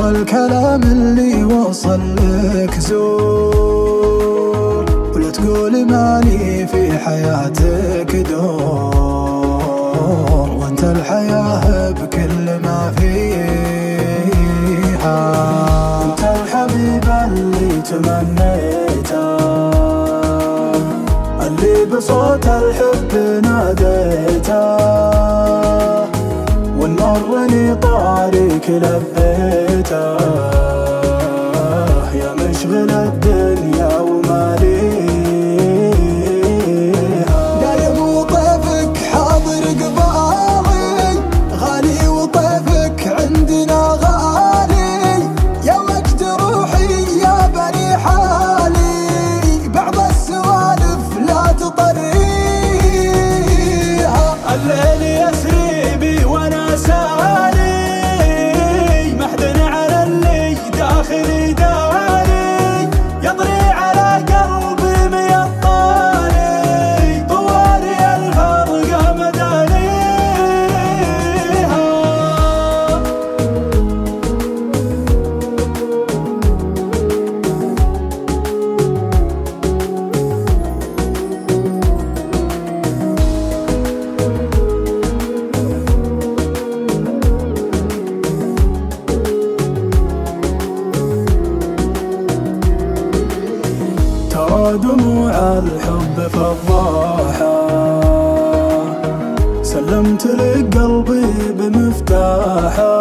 ترى الكلام اللي وصل لك زور، ولا تقول مالي في حياتك دور، وانت الحياة بكل ما فيها. انت الحبيب اللي تمنيته، اللي بصوت الحب ناديته، ونمرني طارق لبيته، يا مشغل الدنيا وماليها. دايم وطيفك حاضر قبالي، غالي وطيفك عندنا غالي، يا مجد روحي يا بني حالي، بعض السوالف لا تطريها. الليل يسري بي وانا سالي، محزن على اللي داخلي داري، يطري على قلبي ميطاني، طوالي الفرقة مدانيها. ترى دموع الحب فضاحة، سلمت لك قلبي بمفتاحه،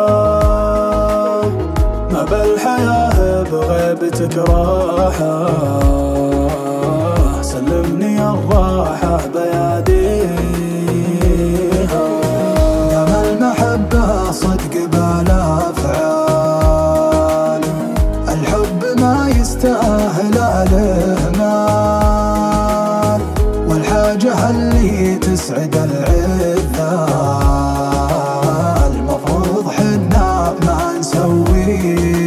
ما بالحياة بغيبتك راحة، سلمني الراحة بياديها. دام المحبة صدق بلا أفعال، الحب ما يستاهل الإهمال، والحاجة اللي تسعد العذال، المفروض حنا ما نسويها.